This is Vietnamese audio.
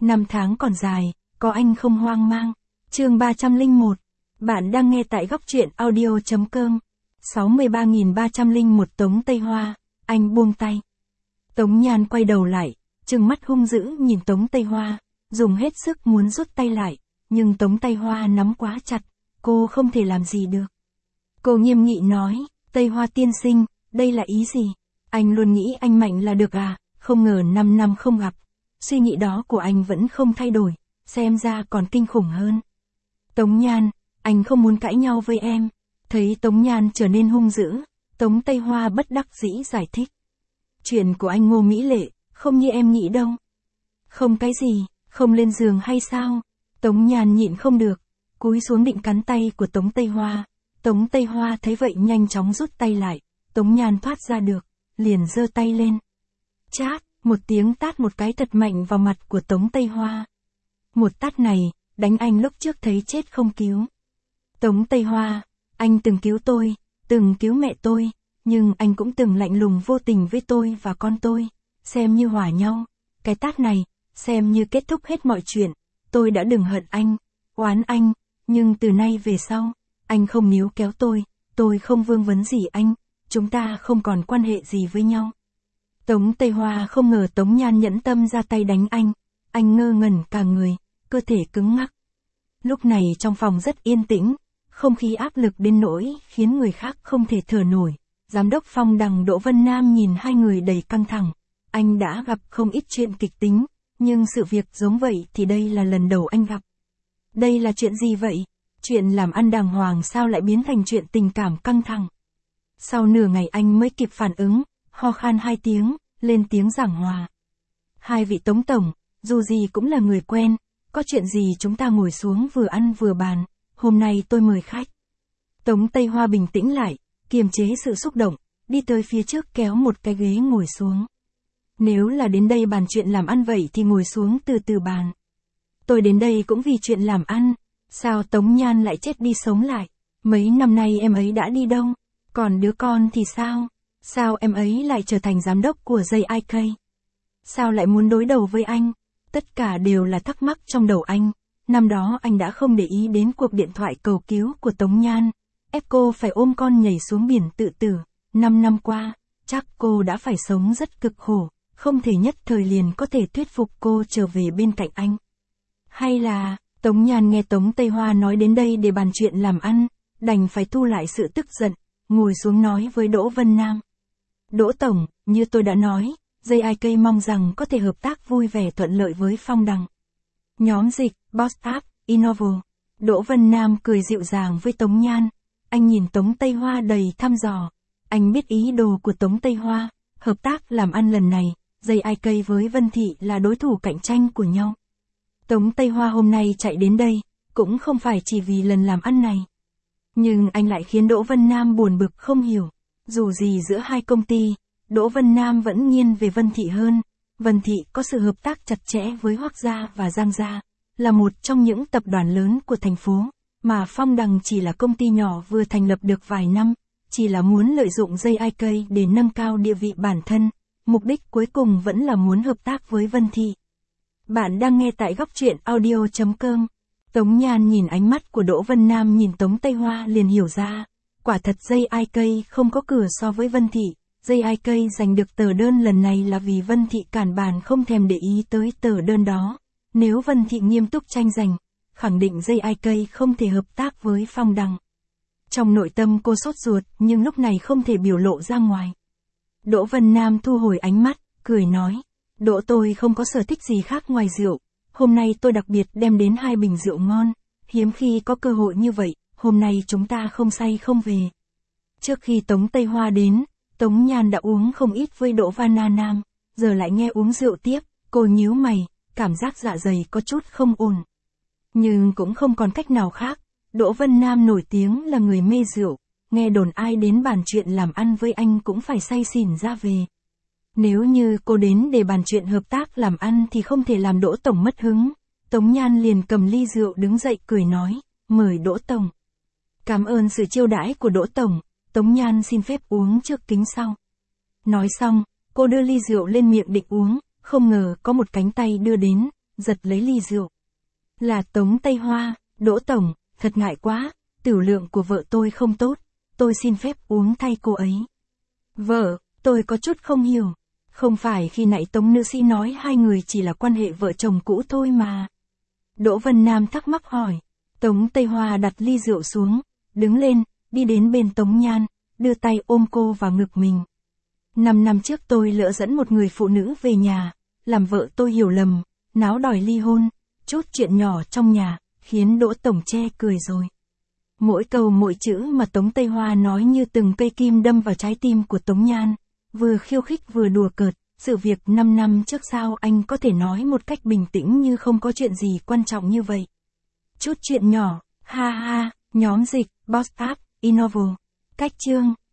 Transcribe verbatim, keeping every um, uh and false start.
Năm tháng còn dài, có anh không hoang mang. Chương ba trăm lẻ một. Bạn đang nghe tại góc truyện audio chấm com. sáu mươi ba nghìn ba trăm lẻ một Tống Tây Hoa, anh buông tay. Tống Nhan quay đầu lại, trừng mắt hung dữ nhìn Tống Tây Hoa, dùng hết sức muốn rút tay lại, nhưng Tống Tây Hoa nắm quá chặt, cô không thể làm gì được. Cô nghiêm nghị nói, Tây Hoa tiên sinh, đây là ý gì? Anh luôn nghĩ anh mạnh là được à, không ngờ năm năm không gặp. Suy nghĩ đó của anh vẫn không thay đổi, xem ra còn kinh khủng hơn. Tống Nhan, anh không muốn cãi nhau với em. Thấy Tống Nhan trở nên hung dữ, Tống Tây Hoa bất đắc dĩ giải thích. Chuyện của anh Ngô Mỹ Lệ, không như em nghĩ đâu. Không cái gì, không lên giường hay sao? Tống Nhan nhịn không được, cúi xuống định cắn tay của Tống Tây Hoa. Tống Tây Hoa thấy vậy nhanh chóng rút tay lại, Tống Nhan thoát ra được, liền giơ tay lên. Chát, một tiếng tát một cái thật mạnh vào mặt của Tống Tây Hoa. Một tát này, đánh anh lúc trước thấy chết không cứu. Tống Tây Hoa, anh từng cứu tôi, từng cứu mẹ tôi, nhưng anh cũng từng lạnh lùng vô tình với tôi và con tôi, xem như hòa nhau. Cái tát này, xem như kết thúc hết mọi chuyện, tôi đã đừng hận anh, oán anh, nhưng từ nay về sau, anh không níu kéo tôi, tôi không vương vấn gì anh, chúng ta không còn quan hệ gì với nhau. Tống Tây Hoa không ngờ Tống Nhan nhẫn tâm ra tay đánh anh, anh ngơ ngẩn cả người, cơ thể cứng ngắc. Lúc này trong phòng rất yên tĩnh, không khí áp lực đến nỗi khiến người khác không thể thở nổi. Giám đốc Phong Đằng Đỗ Vân Nam nhìn hai người đầy căng thẳng, anh đã gặp không ít chuyện kịch tính, nhưng sự việc giống vậy thì đây là lần đầu anh gặp. Đây là chuyện gì vậy? Chuyện làm ăn đàng hoàng sao lại biến thành chuyện tình cảm căng thẳng? Sau nửa ngày anh mới kịp phản ứng, ho khan hai tiếng, lên tiếng giảng hòa. Hai vị Tống Tổng, dù gì cũng là người quen, có chuyện gì chúng ta ngồi xuống vừa ăn vừa bàn, hôm nay tôi mời khách. Tống Tây Hoa bình tĩnh lại, kiềm chế sự xúc động, đi tới phía trước kéo một cái ghế ngồi xuống. Nếu là đến đây bàn chuyện làm ăn vậy thì ngồi xuống từ từ bàn. Tôi đến đây cũng vì chuyện làm ăn, sao Tống Nhan lại chết đi sống lại? Mấy năm nay em ấy đã đi đâu? Còn đứa con thì sao? Sao em ấy lại trở thành giám đốc của gi i ca? Sao lại muốn đối đầu với anh? Tất cả đều là thắc mắc trong đầu anh. Năm đó anh đã không để ý đến cuộc điện thoại cầu cứu của Tống Nhan, ép cô phải ôm con nhảy xuống biển tự tử. Năm năm qua, chắc cô đã phải sống rất cực khổ, không thể nhất thời liền có thể thuyết phục cô trở về bên cạnh anh. Hay là, Tống Nhan nghe Tống Tây Hoa nói đến đây để bàn chuyện làm ăn, đành phải thu lại sự tức giận, ngồi xuống nói với Đỗ Vân Nam. Đỗ Tổng, như tôi đã nói, gi i ca mong rằng có thể hợp tác vui vẻ thuận lợi với Phong Đằng. Nhóm dịch, Boss App, Innovo. Đỗ Vân Nam cười dịu dàng với Tống Nhan. Anh nhìn Tống Tây Hoa đầy thăm dò. Anh biết ý đồ của Tống Tây Hoa. Hợp tác làm ăn lần này, gi i ca với Vân Thị là đối thủ cạnh tranh của nhau. Tống Tây Hoa hôm nay chạy đến đây, cũng không phải chỉ vì lần làm ăn này. Nhưng anh lại khiến Đỗ Vân Nam buồn bực không hiểu. Dù gì giữa hai công ty, Đỗ Vân Nam vẫn nghiêng về Vân Thị hơn. Vân Thị có sự hợp tác chặt chẽ với Hoắc Gia và Giang Gia, là một trong những tập đoàn lớn của thành phố, mà Phong Đằng chỉ là công ty nhỏ vừa thành lập được vài năm, chỉ là muốn lợi dụng gi i ca để nâng cao địa vị bản thân, mục đích cuối cùng vẫn là muốn hợp tác với Vân Thị. Bạn đang nghe tại góc truyện audio chấm com. Tống Nhan nhìn ánh mắt của Đỗ Vân Nam nhìn Tống Tây Hoa liền hiểu ra, quả thật gi i ca không có cửa so với Vân Thị. gi i ca giành được tờ đơn lần này là vì Vân Thị cản bàn không thèm để ý tới tờ đơn đó. Nếu Vân Thị nghiêm túc tranh giành, khẳng định gi i ca không thể hợp tác với Phong Đằng. Trong nội tâm cô sốt ruột nhưng lúc này không thể biểu lộ ra ngoài. Đỗ Vân Nam thu hồi ánh mắt, cười nói. Đỗ tôi không có sở thích gì khác ngoài rượu. Hôm nay tôi đặc biệt đem đến hai bình rượu ngon. Hiếm khi có cơ hội như vậy, hôm nay chúng ta không say không về. Trước khi Tống Tây Hoa đến, Tống Nhan đã uống không ít với Đỗ Vân Nam, giờ lại nghe uống rượu tiếp, cô nhíu mày, cảm giác dạ dày có chút không ổn. Nhưng cũng không còn cách nào khác, Đỗ Vân Nam nổi tiếng là người mê rượu, nghe đồn ai đến bàn chuyện làm ăn với anh cũng phải say xỉn ra về. Nếu như cô đến để bàn chuyện hợp tác làm ăn thì không thể làm Đỗ Tổng mất hứng. Tống Nhan liền cầm ly rượu đứng dậy cười nói, mời Đỗ Tổng. Cảm ơn sự chiêu đãi của Đỗ Tổng, Tống Nhan xin phép uống trước kính sau. Nói xong, cô đưa ly rượu lên miệng định uống, không ngờ có một cánh tay đưa đến, giật lấy ly rượu. Là Tống Tây Hoa, Đỗ Tổng, thật ngại quá, tiểu lượng của vợ tôi không tốt, tôi xin phép uống thay cô ấy. Vợ, tôi có chút không hiểu. Không phải khi nãy Tống nữ sĩ nói hai người chỉ là quan hệ vợ chồng cũ thôi mà. Đỗ Vân Nam thắc mắc hỏi. Tống Tây Hoa đặt ly rượu xuống, đứng lên, đi đến bên Tống Nhan, đưa tay ôm cô vào ngực mình. Năm năm trước tôi lỡ dẫn một người phụ nữ về nhà, làm vợ tôi hiểu lầm, náo đòi ly hôn, chút chuyện nhỏ trong nhà, khiến Đỗ Tổng che cười rồi. Mỗi câu mỗi chữ mà Tống Tây Hoa nói như từng cây kim đâm vào trái tim của Tống Nhan, vừa khiêu khích vừa đùa cợt, sự việc năm năm trước sao anh có thể nói một cách bình tĩnh như không có chuyện gì quan trọng như vậy. Chút chuyện nhỏ, ha ha, nhóm dịch, Boss App, Innovo, cách chương.